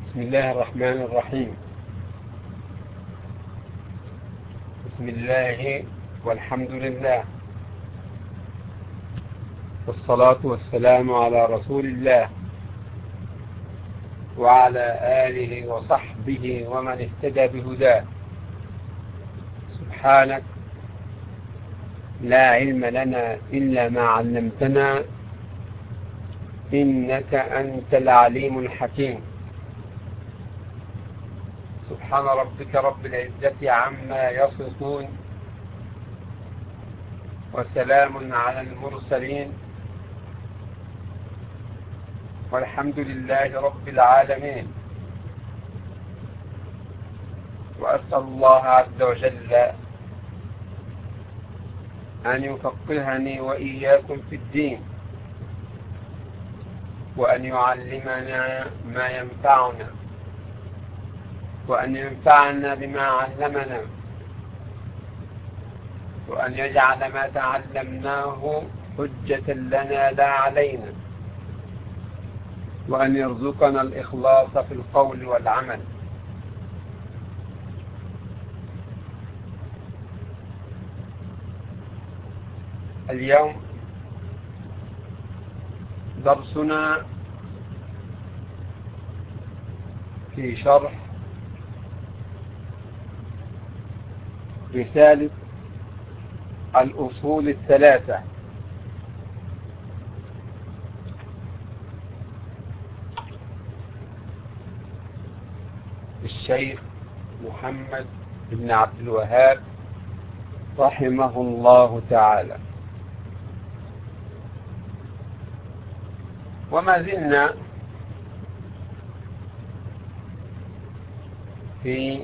بسم الله الرحمن الرحيم. بسم الله والحمد لله، والصلاة والسلام على رسول الله وعلى آله وصحبه ومن اهتدى بهداه. سبحانك لا علم لنا إلا ما علمتنا، إنك أنت العليم الحكيم. سبحان ربك رب العزة عما يصفون، وسلام على المرسلين، والحمد لله رب العالمين. وأسأل الله عز وجل أن يفقهني وإياكم في الدين، وأن يعلمنا ما ينفعنا، وأن ينفعنا بما علمنا، وأن يجعل ما تعلمناه حجة لنا لا علينا، وأن يرزقنا الإخلاص في القول والعمل. اليوم درسنا في شرح رسالة الأصول الثلاثة الشيخ محمد بن عبد الوهاب رحمه الله تعالى. وما زلنا في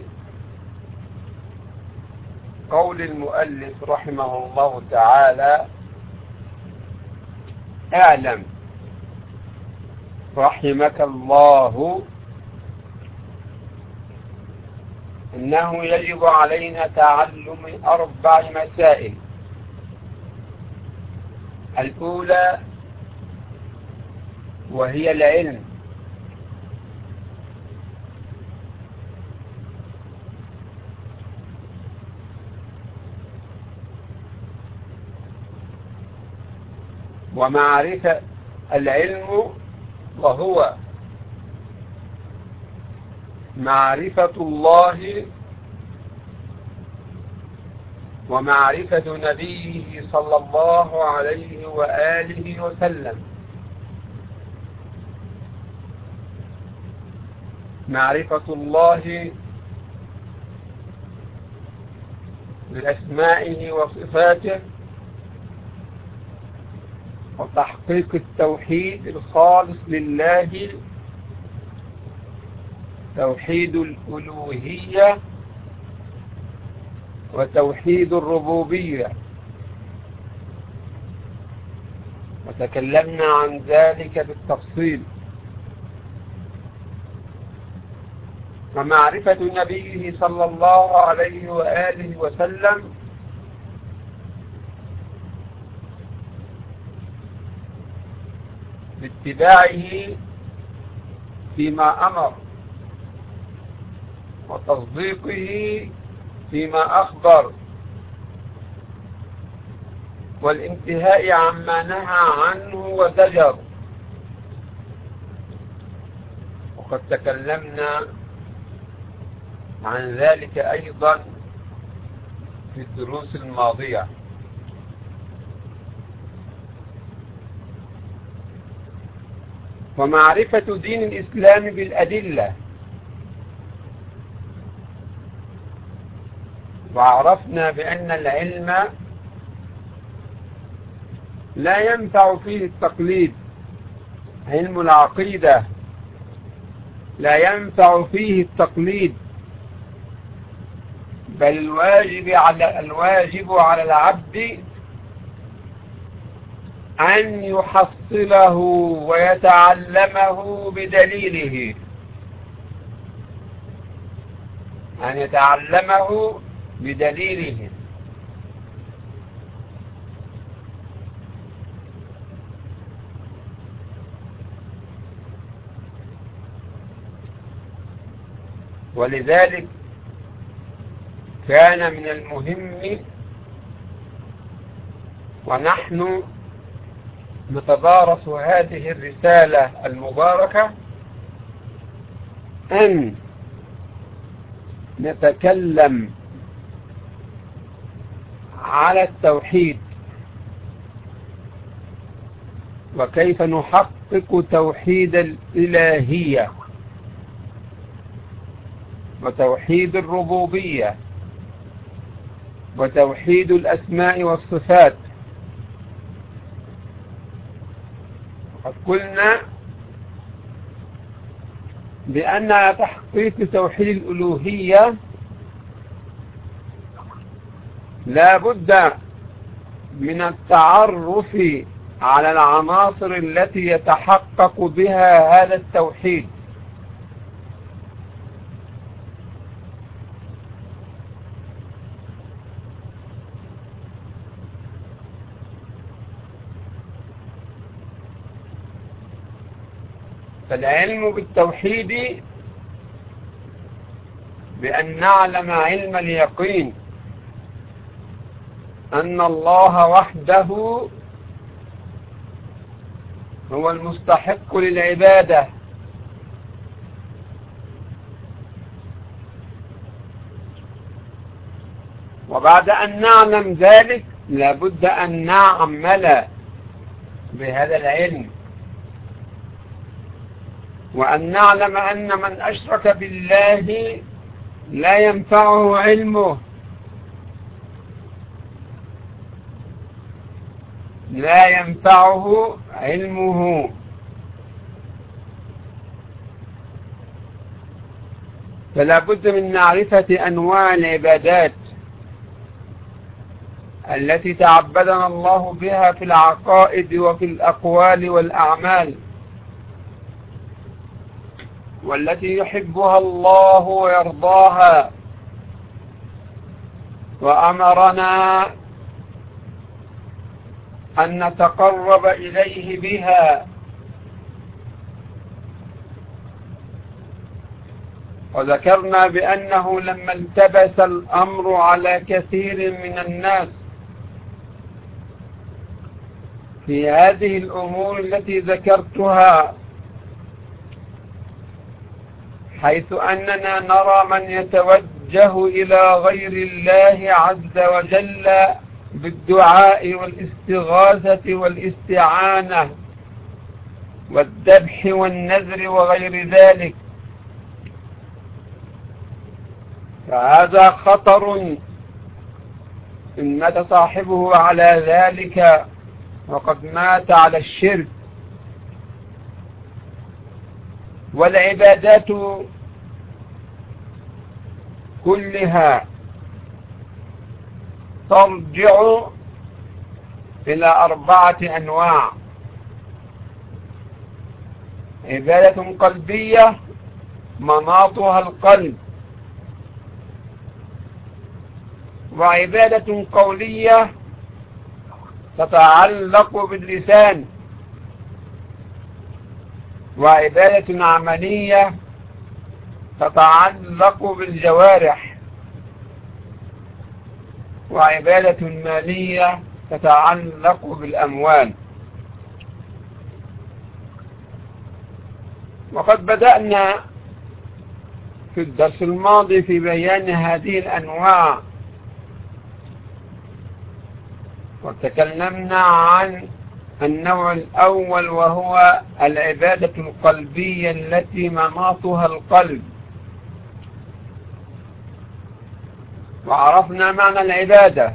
قول المؤلف رحمه الله تعالى: اعلم رحمك الله أنه يجب علينا تعلم 4 مسائل. الأولى وهي العلم، ومعرفة العلم وهو معرفة الله ومعرفة نبيه صلى الله عليه وآله وسلم. معرفة الله بأسمائه وصفاته، وتحقيق التوحيد الخالص لله، توحيد الألوهية وتوحيد الربوبية، وتكلمنا عن ذلك بالتفصيل. ومعرفة نبيه صلى الله عليه وآله وسلم باتباعه فيما أمر، وتصديقه فيما أخبر، والانتهاء عما نهى عنه وزجر. وقد تكلمنا عن ذلك أيضا في الدروس الماضية. ومعرفة دين الإسلام بالأدلة، وعرفنا بأن العلم لا ينفع فيه التقليد. علم العقيدة لا ينفع فيه التقليد، بل الواجب على العبد أن يحصله ويتعلمه بدليله، أن يتعلمه بدليله. ولذلك كان من المهم ونحن نتدارس هذه الرسالة المباركة أن نتكلم على التوحيد وكيف نحقق توحيد الإلهية وتوحيد الربوبية وتوحيد الأسماء والصفات. وقد قلنا بأن تحقيق توحيد الألوهية لا بد من التعرف على العناصر التي يتحقق بها هذا التوحيد. فالعلم بالتوحيد بأن نعلم علم اليقين أن الله وحده هو المستحق للعبادة، وبعد أن نعلم ذلك لابد أن نعمل بهذا العلم، وأن نعلم أن من أشرك بالله لا ينفعه علمه، لا ينفعه علمه. فلا بد من معرفة أنواع العبادات التي تعبدنا الله بها في العقائد وفي الأقوال والأعمال، والتي يحبها الله ويرضاها، وأمرنا أن نتقرب إليه بها. وذكرنا بأنه لما التبس الأمر على كثير من الناس في هذه الأمور التي ذكرتها، حيث أننا نرى من يتوجه إلى غير الله عز وجل بالدعاء والاستغاثة والاستعانة والذبح والنذر وغير ذلك، فهذا خطر إن مات صاحبه على ذلك وقد مات على الشرك. والعبادات كلها ترجع إلى 4 أنواع: عبادة قلبية مناطها القلب، وعبادة قولية تتعلق باللسان، وعبادة عملية تتعلق بالجوارح، وعبادة مالية تتعلق بالأموال. وقد بدأنا في الدرس الماضي في بيان هذه الأنواع، وتكلمنا عن النوع الأول وهو العبادة القلبية التي مناطها القلب، وعرفنا معنى العبادة،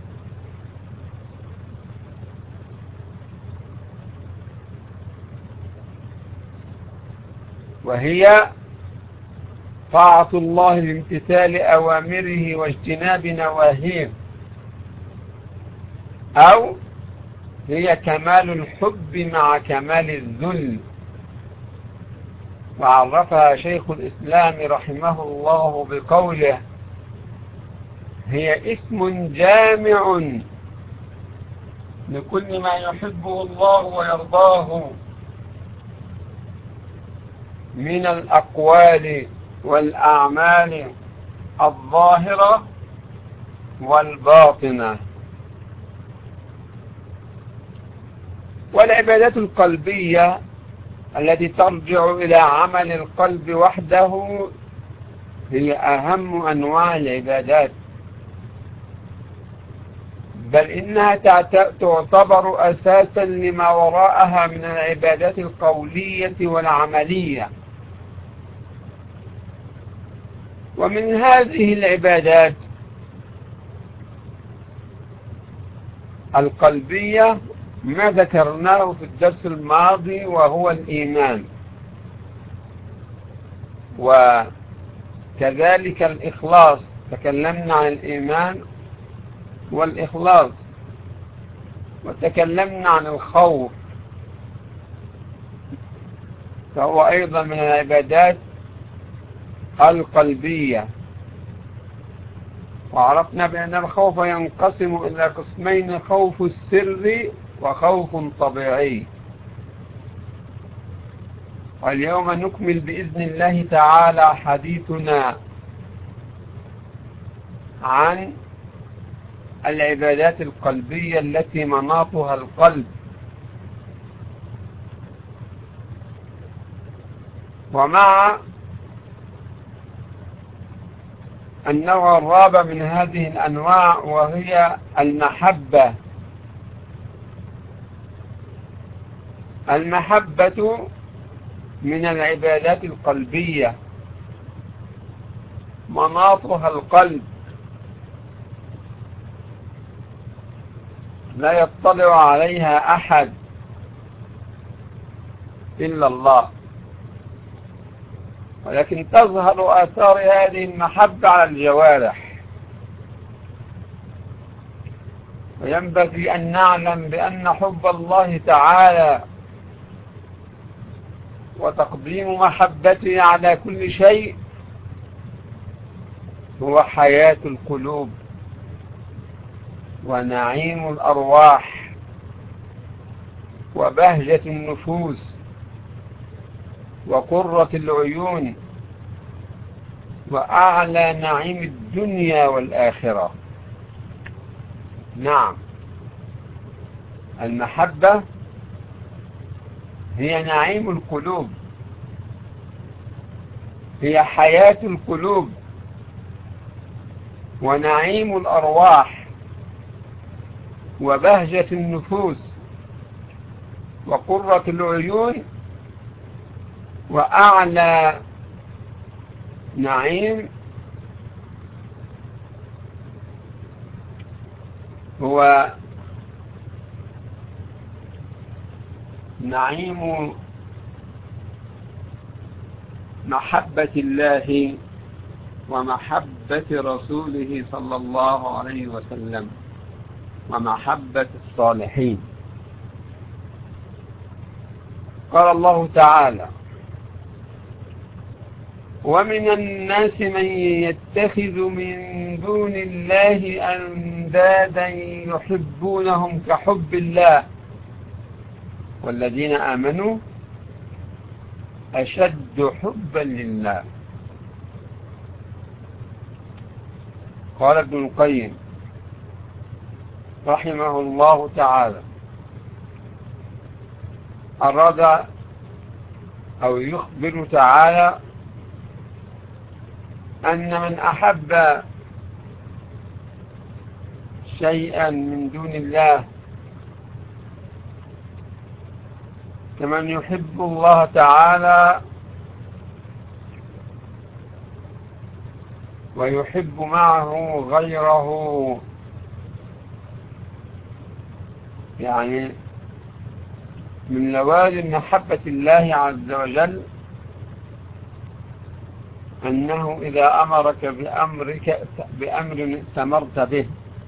وهي طاعة الله بامتثال أوامره واجتناب نواهيه، أو هي كمال الحب مع كمال الذل. وعرفها شيخ الإسلام رحمه الله بقوله: هي اسم جامع لكل ما يحبه الله ويرضاه من الأقوال والأعمال الظاهرة والباطنة. والعبادات القلبية التي ترجع إلى عمل القلب وحده هي أهم أنواع العبادات، بل إنها تعتبر أساسا لما وراءها من العبادات القولية والعملية. ومن هذه العبادات القلبية ما ذكرناه في الدرس الماضي وهو الإيمان، وكذلك الإخلاص، تكلمنا عن الإيمان والإخلاص، وتكلمنا عن الخوف فهو أيضا من العبادات القلبية. وعرفنا بأن الخوف ينقسم إلى قسمين: خوف السر وخوف طبيعي. واليوم نكمل بإذن الله تعالى حديثنا عن العبادات القلبية التي مناطها القلب. ومع النوع الرابع من هذه الأنواع وهي المحبة. المحبة من العبادات القلبية، مناطها القلب، لا يطلع عليها أحد إلا الله، ولكن تظهر آثار هذه المحبة على الجوارح. وينبغي أن نعلم بأن حب الله تعالى وتقديم محبته على كل شيء هو حياة القلوب ونعيم الأرواح وبهجة النفوس وقرة العيون وأعلى نعيم الدنيا والآخرة. نعم، المحبة هي نعيم القلوب، هي حياة القلوب ونعيم الأرواح وبهجة النفوس وقرة العيون وأعلى نعيم هو نعيم محبة الله ومحبة رسوله صلى الله عليه وسلم ومحبة الصالحين. قال الله تعالى: ومن الناس من يتخذ من دون الله أندادا يحبونهم كحب الله والذين آمنوا أشد حبا لله. قال ابن القيم رحمه الله تعالى: أراد أو يخبر تعالى أن من أحب شيئا من دون الله كمن يحب الله تعالى ويحب معه غيره، يعني من لوازم محبة الله عز وجل أنه إذا أمرك بأمر ائتمرت به،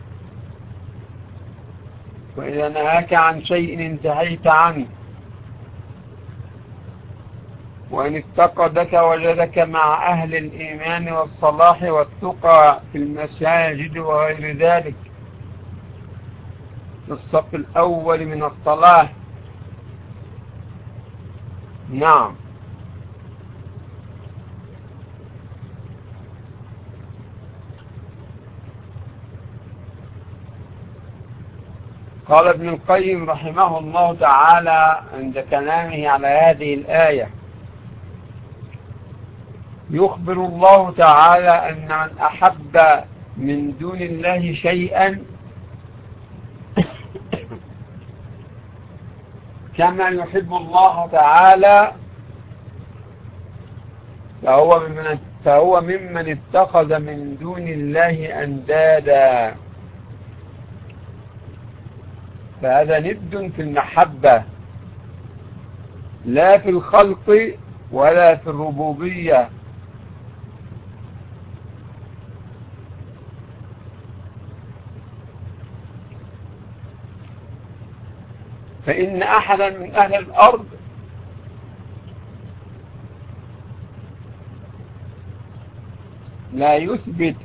وإذا نهاك عن شيء انتهيت عنه، وإن افتقدك وجدك مع أهل الإيمان والصلاح والتقى في المساجد وغير ذلك في الصف الأول من الصلاة. نعم، قال ابن القيم رحمه الله تعالى عند كلامه على هذه الآية: يخبر الله تعالى أن من أحب من دون الله شيئا كما يحب الله تعالى فهو ممن اتخذ من دون الله أندادا، فهذا ند في المحبة، لا في الخلق ولا في الربوبية. فإن أحدا من أهل الأرض لا يثبت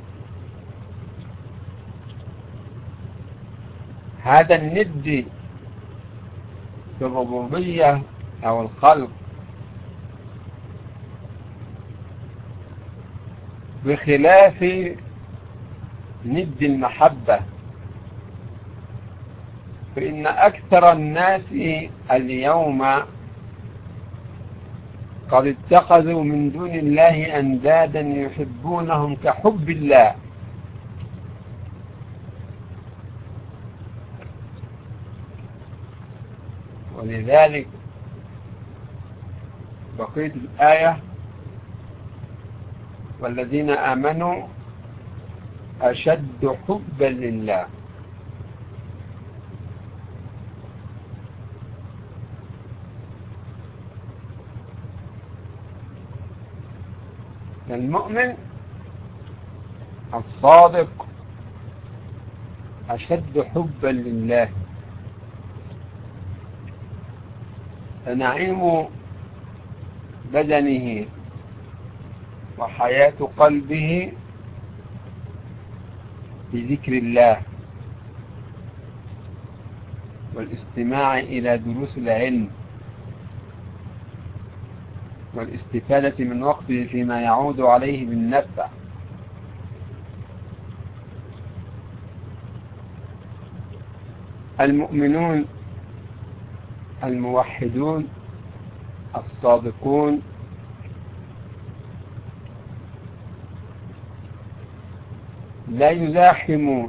هذا الند في الربوبية أو الخلق بخلاف ند المحبة. فإن أكثر الناس اليوم قد اتخذوا من دون الله أندادا يحبونهم كحب الله، ولذلك بقية الآية: والذين آمنوا أشد حبا لله. المؤمن الصادق أشد حبا لله، فنعيم بدنه وحياة قلبه بذكر الله والاستماع إلى دروس العلم والاستفادة من وقته فيما يعود عليه بالنفع. المؤمنون الموحدون الصادقون لا يزاحم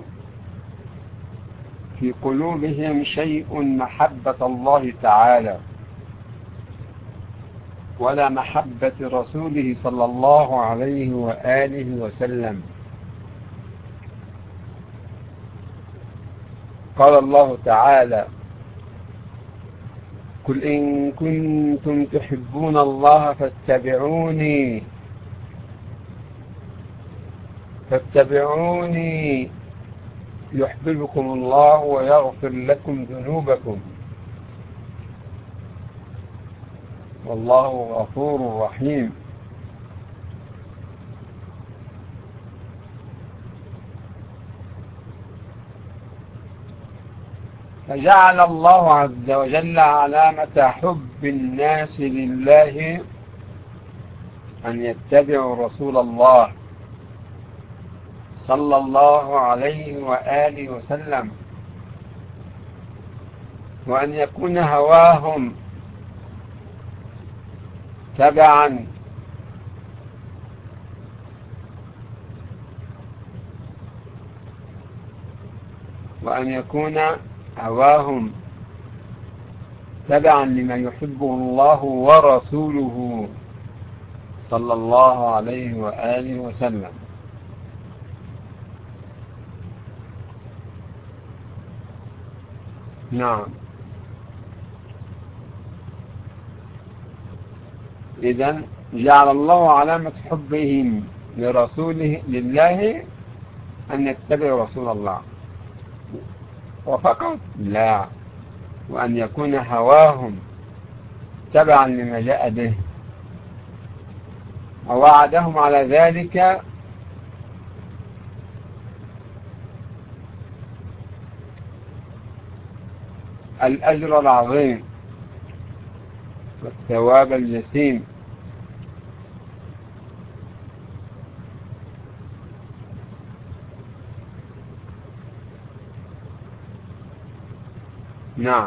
في قلوبهم شيء محبة الله تعالى ولا محبة رسوله صلى الله عليه وآله وسلم. قال الله تعالى: قل إن كنتم تحبون الله فاتبعوني يحببكم الله ويغفر لكم ذنوبكم والله غفور رحيم. فجعل الله عز وجل علامة حب الناس لله أن يتبعوا رسول الله صلى الله عليه وآله وسلم، وأن يكون هواهم تبعا لما يحبه الله ورسوله صلى الله عليه وآله وسلم. نعم. إذن جعل الله علامة حبهم لرسوله لله أن يتبعوا رسول الله، وفقط لا، وأن يكون هواهم تبعا لما جاء به، ووعدهم على ذلك الأجر العظيم والثواب الجسيم. نعم.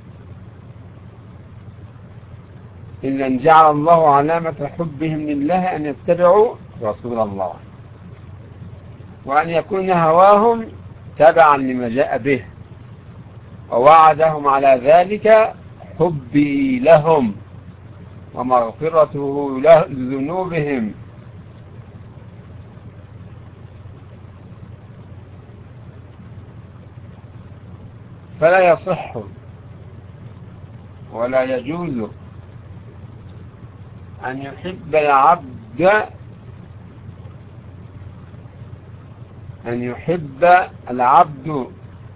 إذا جعل الله علامة حبهم لله أن يتبعوا رسول الله، وأن يكون هواهم تبعا لما جاء به، ووعدهم على ذلك حبي لهم ومغفرته لذنوبهم. فلا يصح ولا يجوز أن يحب العبد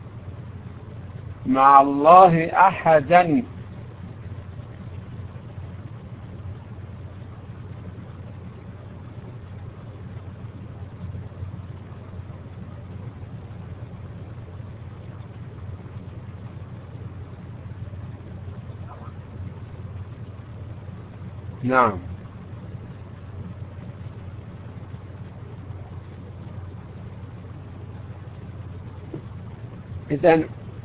مع الله أحدا نعم. إذن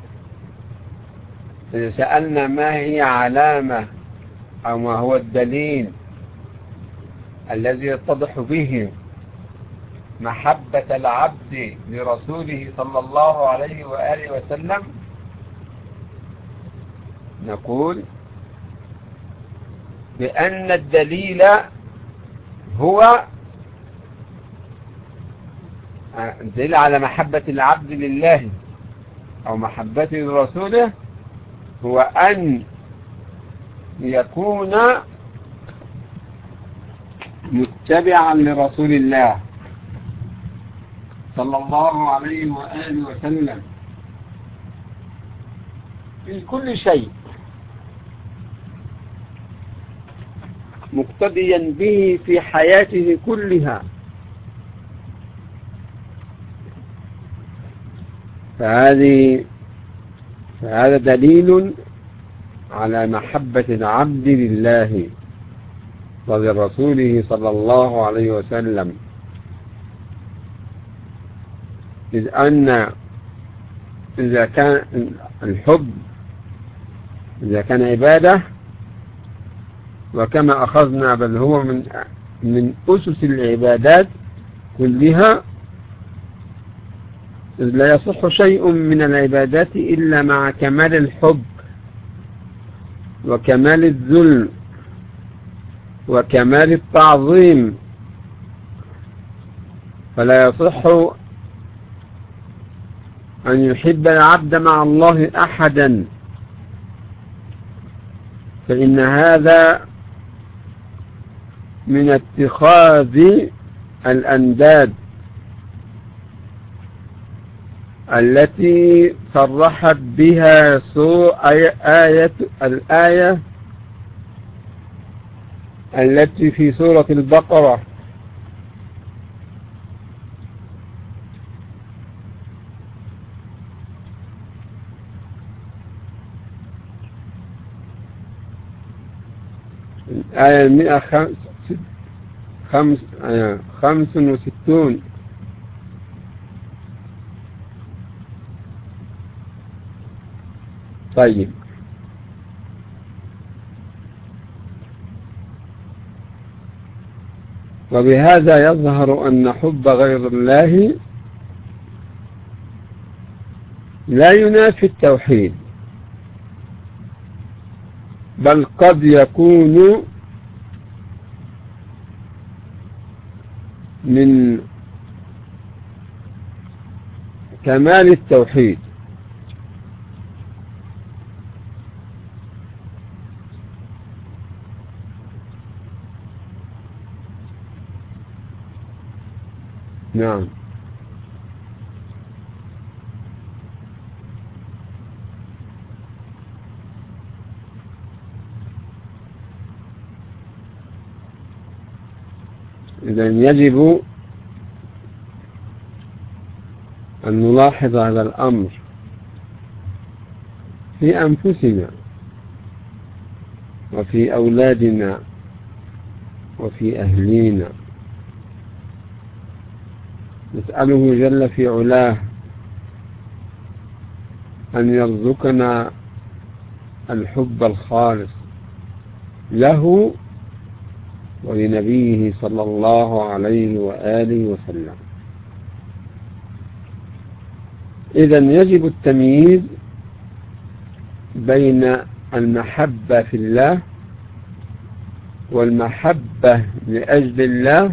إذا سألنا ما هي علامة أو ما هو الدليل الذي يتضح به محبة العبد لرسوله صلى الله عليه وآله وسلم، نقول بأن الدليل هو الدليل على محبة العبد لله أو محبته لرسوله هو أن يكون متبعا لرسول الله صلى الله عليه وآله وسلم في كل شيء، مقتديا به في حياته كلها. فهذا دليل على محبة العبد لله ولرسوله صلى الله عليه وسلم، إذ أن إذا كان الحب إذا كان عبادة، وكما أخذنا بل هو من أسس العبادات كلها، إذ لا يصح شيء من العبادات إلا مع كمال الحب وكمال الذل وكمال التعظيم. فلا يصح أن يحب العبد مع الله أحدا، فإن هذا من اتخاذ الأنداد التي صرحت بها الآية التي في سورة البقرة: الآية 165. طيب، وبهذا يظهر أن حب غير الله لا ينافي التوحيد، بل قد يكون من كمال التوحيد. نعم. إذن يجب أن نلاحظ هذا الأمر في أنفسنا وفي أولادنا وفي أهلينا. نسأله جل في علاه أن يرزقنا الحب الخالص له ولنبيه صلى الله عليه وآله وسلم. إذن يجب التمييز بين المحبة في الله والمحبة لأجل الله،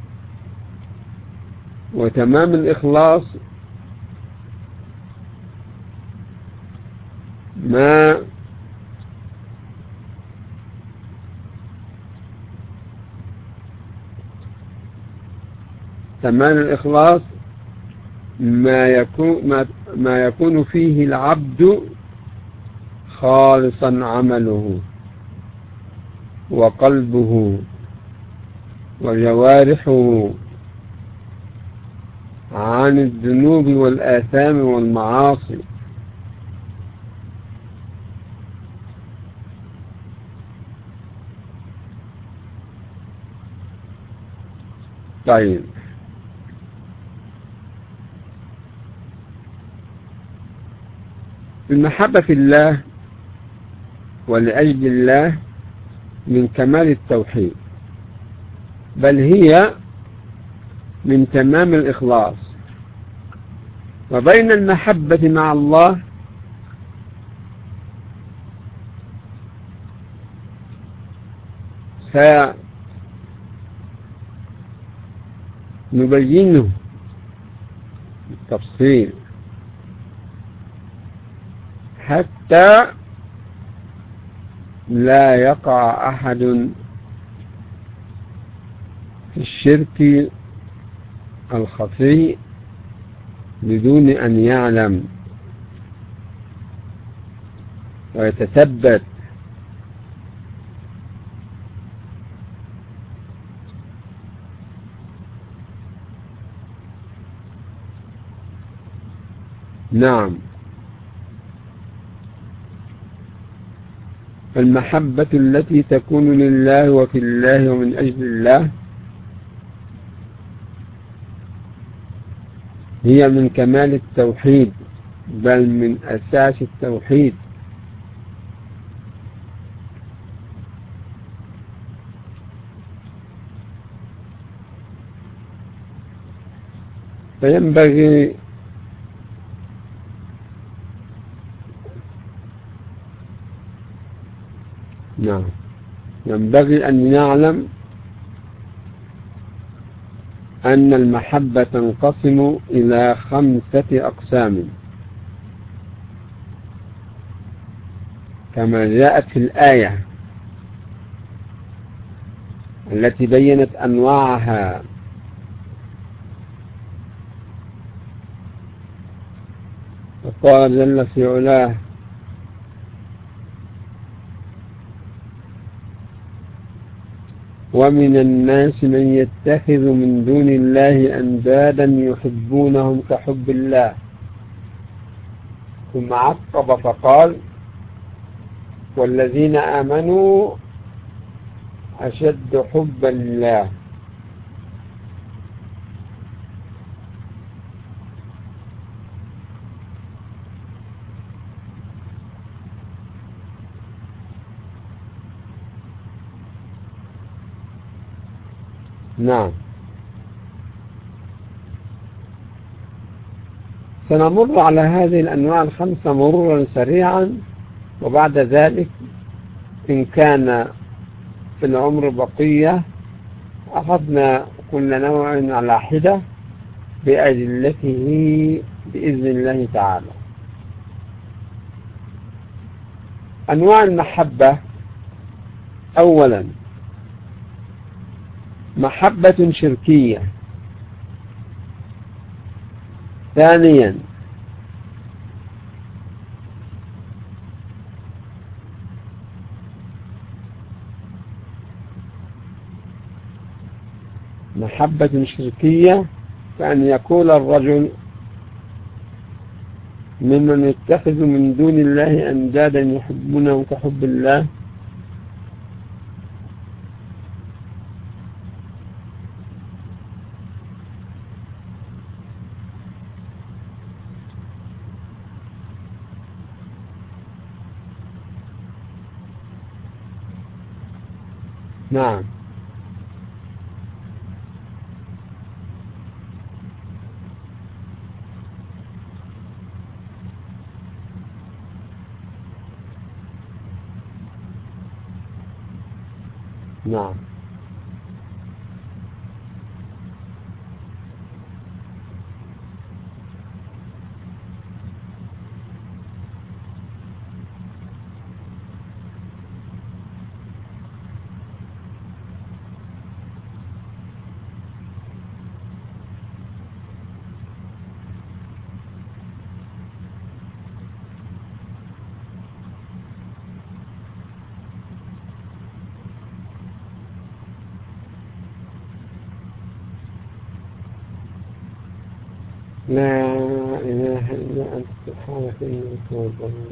وتمام الإخلاص ما تمام الإخلاص ما يكون فيه العبد خالصا عمله وقلبه وجوارحه عن الذنوب والآثام والمعاصي. طيب، المحبة في الله ولأجل الله من كمال التوحيد، بل هي من تمام الإخلاص. وبين المحبة مع الله سنبينه بالتفصيل حتى لا يقع أحد في الشرك الخفي بدون أن يعلم ويتثبت. نعم، المحبة التي تكون لله وفي الله ومن أجل الله هي من كمال التوحيد، بل من أساس التوحيد. فينبغي ينبغي أن نعلم أن المحبة تنقسم إلى 5 أقسام كما جاءت في الآية التي بينت أنواعها. وقال جل في علاه: ومن الناس من يتخذ من دون الله أندادا يحبونهم كحب الله. ثم عقب فقال: والذين آمنوا أشد حبا لله. نعم، سنمر على هذه الأنواع 5 مرورا سريعا، وبعد ذلك إن كان في العمر بقية أخذنا كل نوع على حدة بأدلته بإذن الله تعالى. أنواع المحبة: أولا محبة شركية. ثانيا محبة شركية كأن يكون الرجل ممن يتخذ من دون الله أندادا يحبونهم كحب الله. نعم. نعم. لا إله إلا أنت سبحانك إني كنت من الظالمين.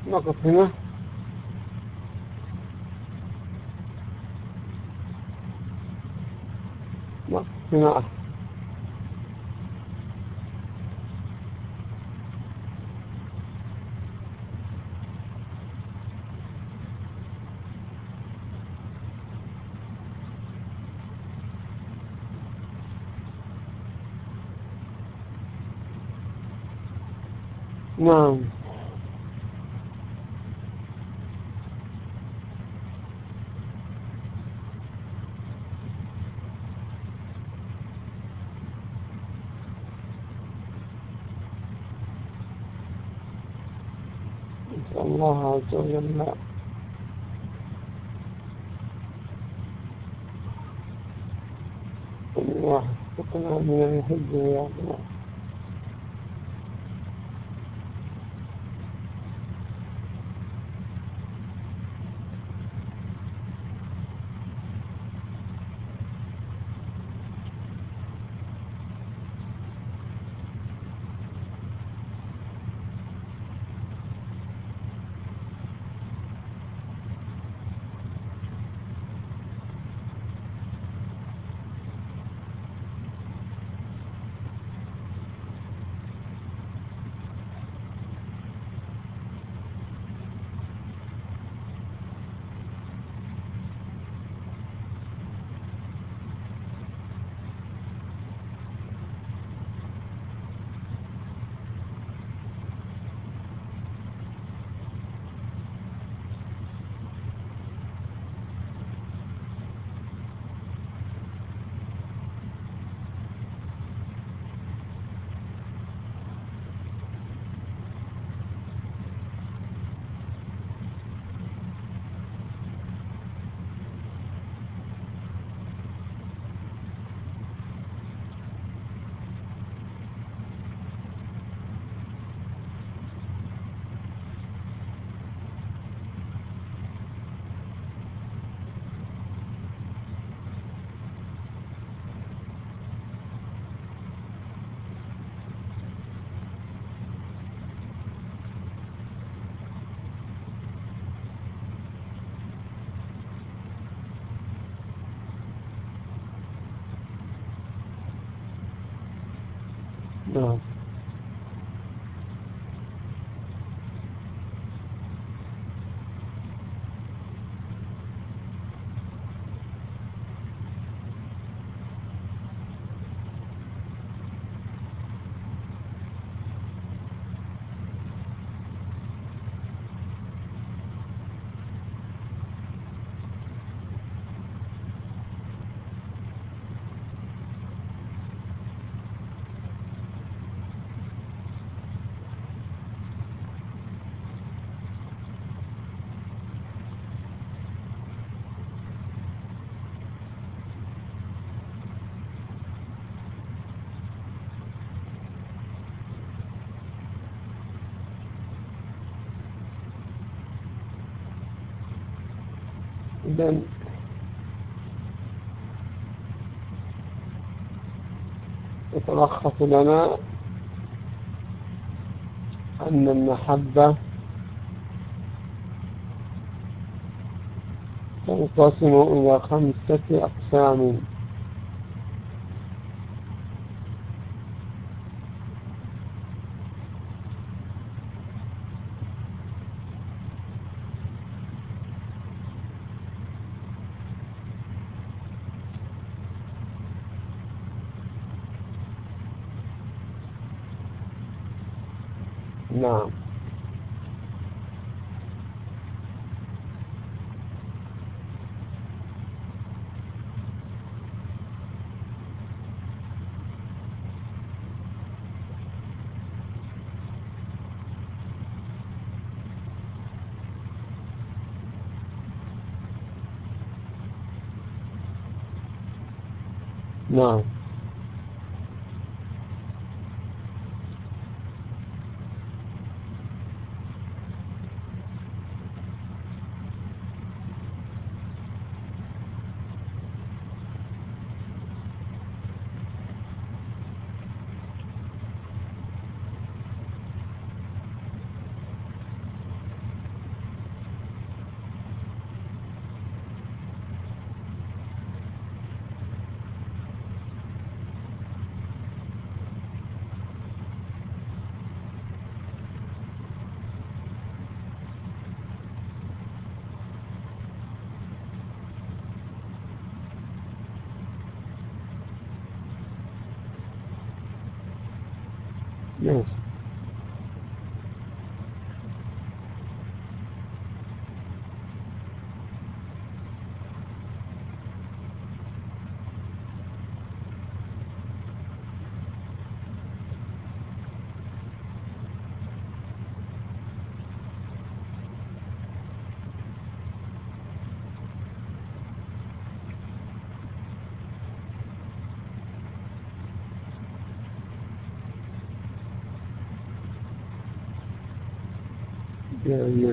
نقف هنا. نقف هنا. نعم. نسأل الله عز وجل أن يوفقنا من الحج ويعطينا. نعم. إذن يتلخص لنا أن المحبة تنقسم إلى 5 أقسام. نعم. نعم. ماشي. يعني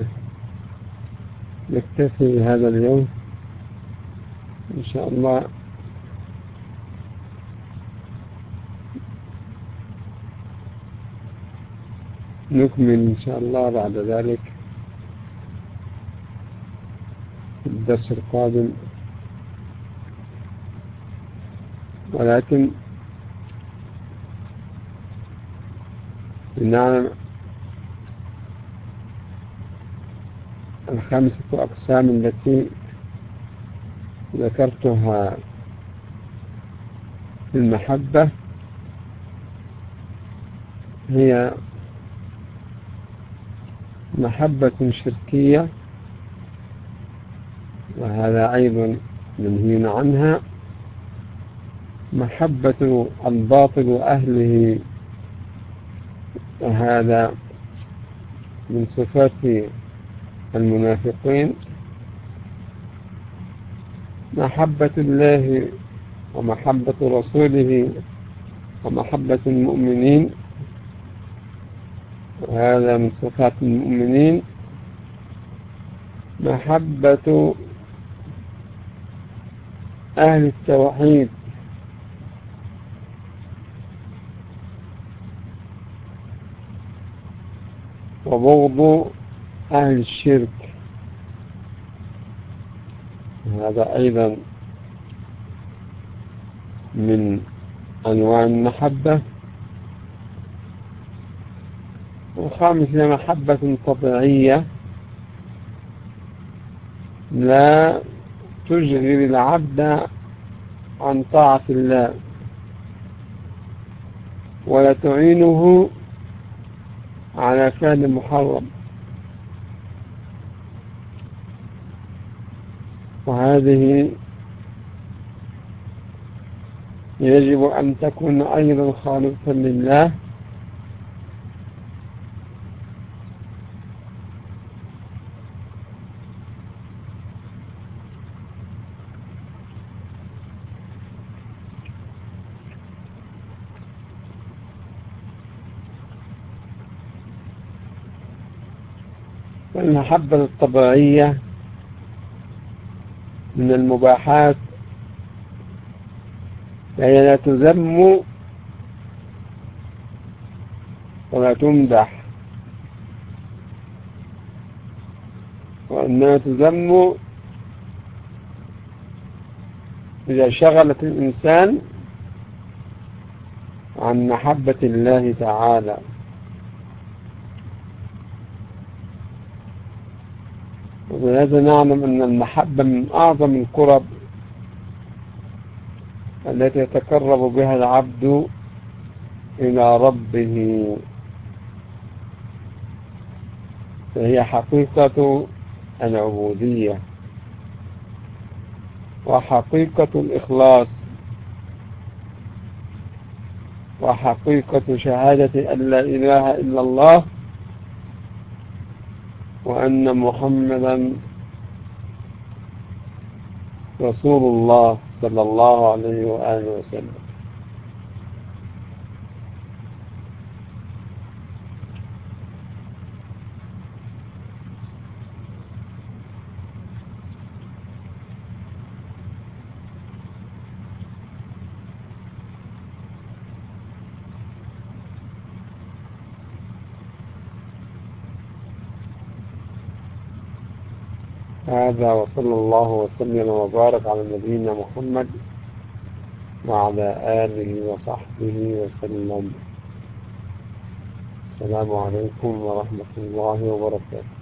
نكتفي هذا اليوم إن شاء الله. نكمل إن شاء الله بعد ذلك في الدرس القادم، ولكن نعلم الخمسة أقسام التي ذكرتها في المحبة هي محبة شركية، وهذا أيضا منهي عنها. محبة الباطل وأهله، وهذا من صفات المنافقين. محبة الله ومحبة رسوله ومحبة المؤمنين، وهذا من صفات المؤمنين. محبة أهل التوحيد وبغض أهل الشرك، هذا أيضا من أنواع المحبة. وخامسا محبة طبيعية لا تجبر العبد عن طاعة الله ولا تعينه على فعل محرم، وهذه يجب أن تكون أيضا خالصة لله، والمحبة الطبيعية من المباحات، فهي لا تذم ولا تمدح، وإنها تذم إذا شغلت الإنسان عن محبة الله تعالى. ولهذا نعلم أن المحبة من أعظم القرب التي يتقرب بها العبد إلى ربه، فهي حقيقة العبودية وحقيقة الإخلاص وحقيقة شهادة أن لا إله إلا الله وأن محمدا رسول الله صلى الله عليه وآله وسلم. هذا وصلى الله وسلم وبارك على نبينا محمد وعلى آله وصحبه وسلم. السلام عليكم ورحمة الله وبركاته.